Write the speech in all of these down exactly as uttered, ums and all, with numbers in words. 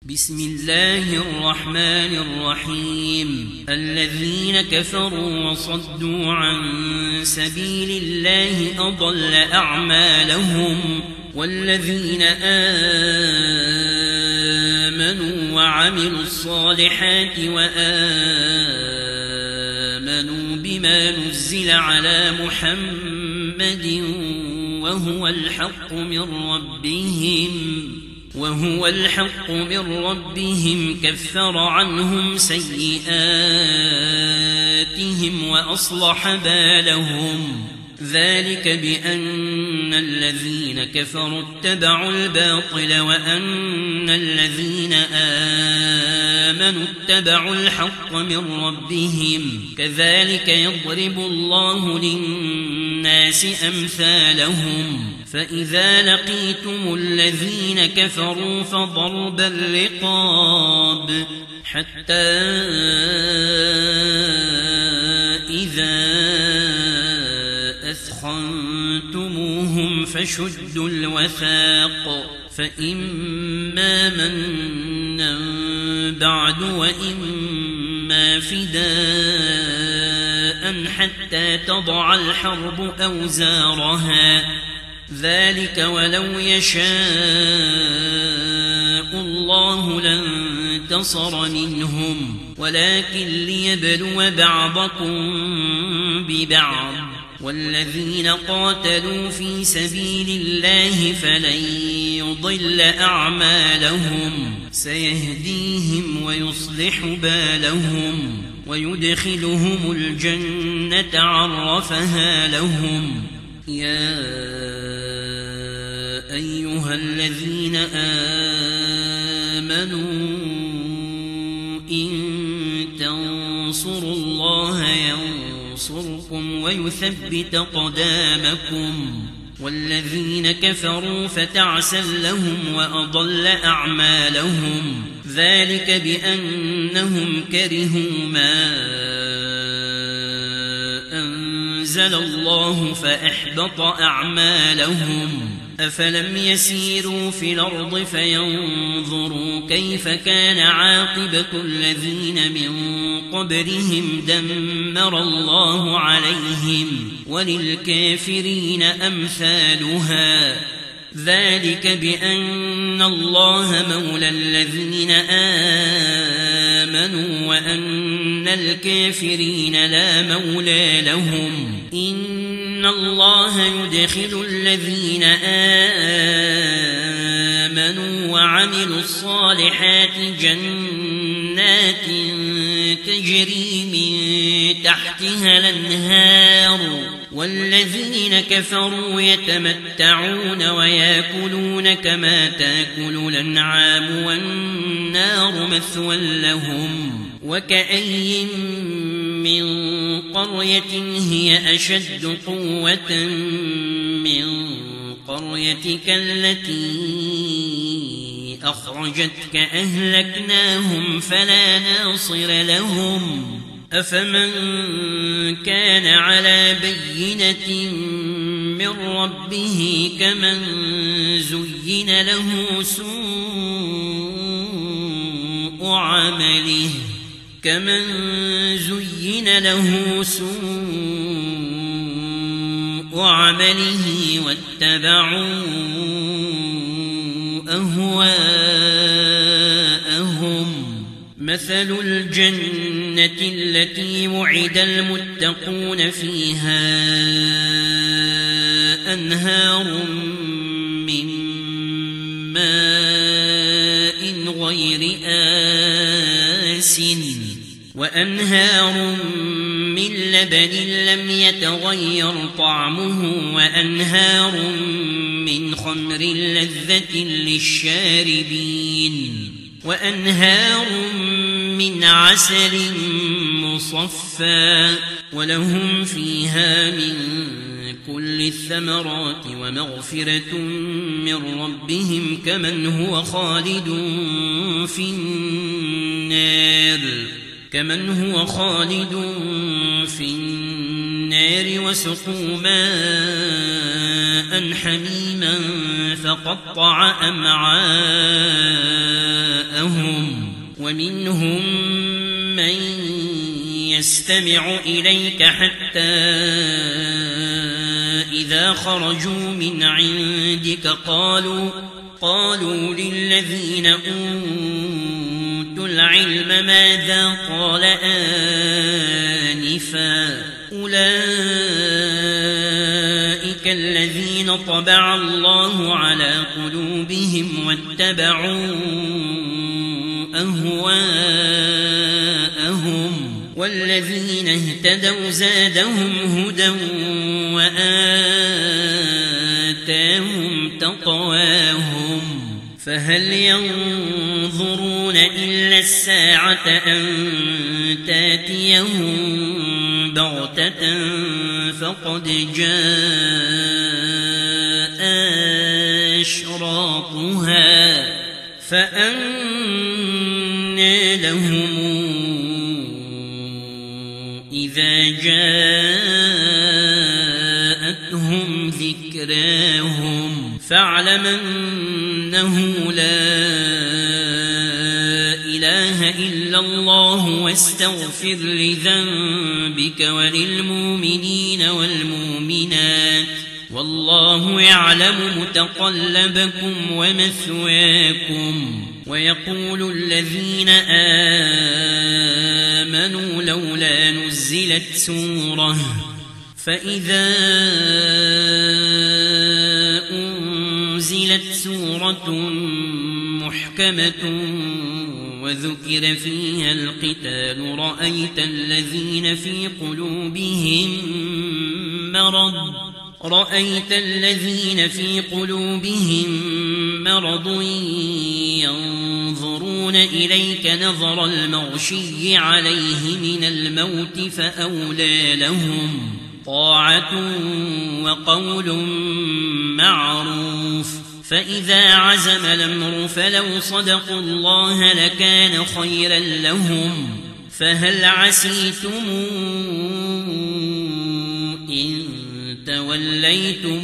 بسم الله الرحمن الرحيم الذين كفروا وصدوا عن سبيل الله أضل أعمالهم والذين آمنوا وعملوا الصالحات وآمنوا بما نزل على محمد وهو الحق من ربهم وهو الحق من ربهم كفر عنهم سيئاتهم وأصلح بالهم ذلك بأن الذين كفروا اتبعوا الباطل وأن الذين آمنوا اتبعوا الحق من ربهم كذلك يضرب الله للناس أمثالهم فإذا لقيتم الذين كفروا فضرب الرقاب حتى إذا أثخنتموهم فشدوا الوثاق فإما منا بعد وإما فداء حتى تضع الحرب أوزارها ذلك ولو يشاء الله لانتصر منهم ولكن ليبلو بعضكم ببعض والذين قاتلوا في سبيل الله فلن يضل أعمالهم سيهديهم ويصلح بالهم ويدخلهم الجنة عرفها لهم يا أيها الذين آمنوا إن تنصروا الله ينصركم ويثبت أقدامكم والذين كفروا فتعسا لهم وأضل أعمالهم ذلك بأنهم كرهوا ما أنزل الله فأحبط أعمالهم أفلم يسيروا في الأرض فينظروا كيف كان عاقبة الذين من قبلهم دمر الله عليهم وللكافرين أمثالها ذلك بأن الله مولى الذين آمنوا وأن الكافرين لا مولى لهم إن الله يدخل الذين آمنوا وعملوا الصالحات جنات تجري من تحتها الأنهار والذين كفروا يتمتعون ويأكلون كما تأكل الأنعام والنار مثوى لهم وكأي من قرية هي أشد قوة من قريتك التي أخرجتك أهلكناهم فلا ناصر لهم أفمن كان على بينة من ربه كمن زين له سوء عمله كمن زين له سوء عمله واتبعوا أهواءهم مثل الجنة التي وعد المتقون فيها أنهار من ماء غير آسٍ وأنهار من لبن لم يتغير طعمه وأنهار من خمر لذة للشاربين وأنهار من عسل مصفى ولهم فيها من كل الثمرات ومغفرة من ربهم كمن هو خالد في النار كمن هو خالد في النار وسقوا ماء حميما فقطع أمعاءهم ومنهم من يستمع إليك حتى إذا خرجوا من عندك قالوا قالوا للذين أوتوا العلم ماذا قال آنفا أولئك الذين طبع الله على قلوبهم واتبعوا أهواءهم والذين اهتدوا زادهم هدى وآتاهم تقواهم فهل ينظرون إلا الساعة أن تاتيهم بغتة فقد جاء أشراطها فأنى لهم إذا جاءتهم ذكراهم فاعلم أنه لا إله إلا الله واستغفر لذنبك وللمؤمنين والمؤمنات والله يعلم متقلبكم ومثواكم ويقول الذين آمنوا لولا نزلت سورة فإذا أنزلت سورة محكمة وذكر فيها القتال رأيت الذين في قلوبهم مرض رأيت الذين في قلوبهم مرض ينظرون إليك نظر المغشي عليه من الموت فأولى لهم طاعة وقول معروف فإذا عزم الأمر فلو صدقوا الله لكان خيرا لهم فهل عسيتم إن توليتم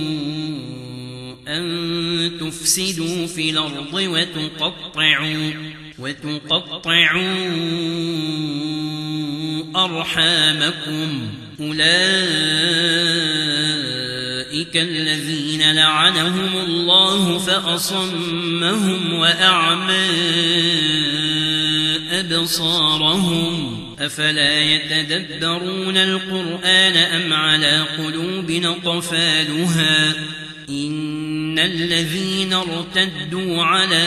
أن تفسدوا في الأرض وتقطعوا وتقطعوا أرحامكم أولئك الذين لعنهم الله فأصمهم وأعمى أبصارهم أفلا يتدبرون القرآن أم على قلوب أقفالها إن الذين ارتدوا على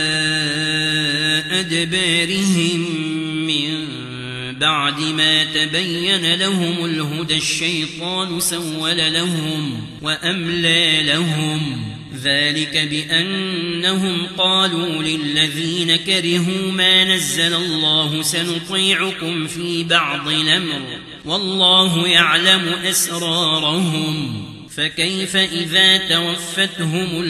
أدبارهم من بعد ما تبين لهم الهدى الشيطان سول لهم وأملى لهم ذلك بأنهم قالوا للذين كرهوا ما نزل الله سنطيعكم في بعض الأمر والله يعلم أسرارهم فكيف إذا توفتهم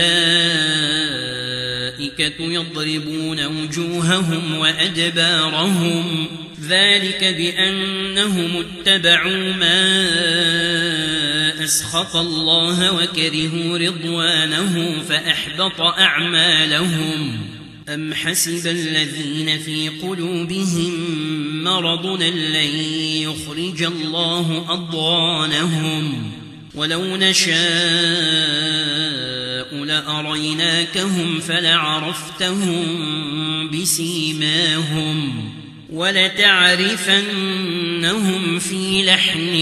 الملائكة يضربون وجوههم وأدبارهم ذلك بأنهم اتبعوا ما أسخط الله وكرهوا رضوانه فأحبط أعمالهم أم حسب الذين في قلوبهم مرض لن يخرج الله أضغانهم ولو نشاء لأريناكهم فلعرفتهم بسيماهم ولتعرفنهم في لحن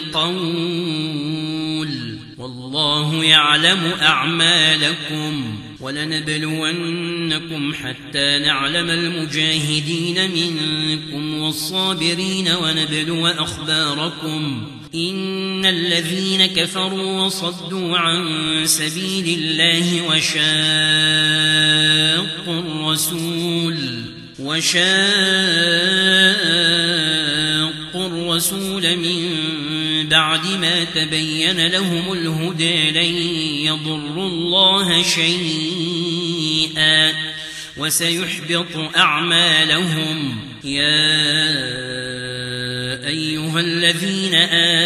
القول والله يعلم أعمالكم ولنبلونكم حتى نعلم المجاهدين منكم والصابرين ونبلو أخباركم إن الذين كفروا وصدوا عن سبيل الله وشاقوا الرسول وشاقوا الرسول من بعد ما تبين لهم الهدى لن يضروا الله شيئا وسيحبط أعمالهم يا أيها الذين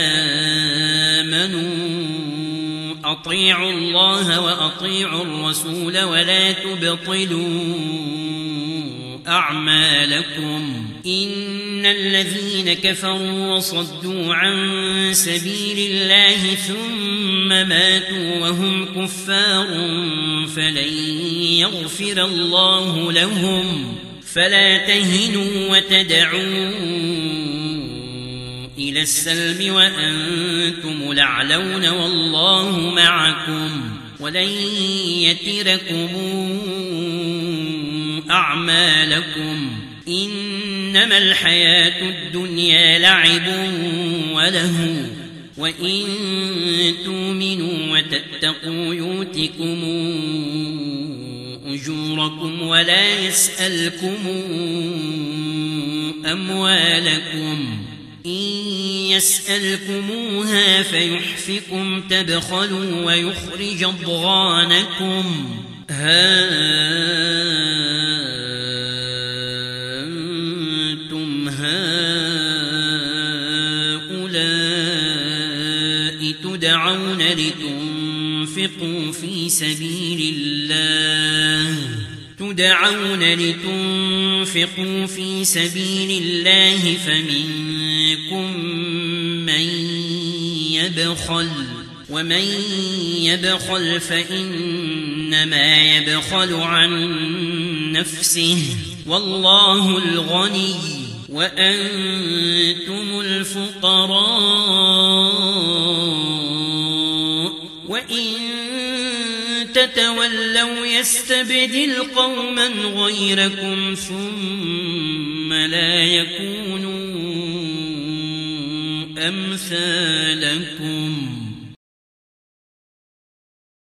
آمنوا أطيعوا الله وأطيعوا الرسول ولا تبطلوا أعمالكم إن الذين كفروا وصدوا عن سبيل الله ثم ماتوا وهم كفار فلن يغفر الله لهم فلا تهنوا وتدعوا إلى السلم وأنتم الأعلون والله معكم ولن يتركم أعمالكم إنما الحياة الدنيا لعب وله وإن تؤمنوا وتتقوا يؤتكم أجوركم ولا يسألكم أموالكم إن يسألكموها فيحفكم تبخلوا ويخرج أضغانكم ها أنتم هؤلاء تدعون لتنفقوا في سبيل الله تدعون لتنفقوا في سبيل الله فمنكم من يبخل ومن يبخل فإنما يبخل عن نفسه والله الغني وأنتم الفقراء وإن تتولوا يستبدل قوما غيركم ثم لا يكونوا أمثالكم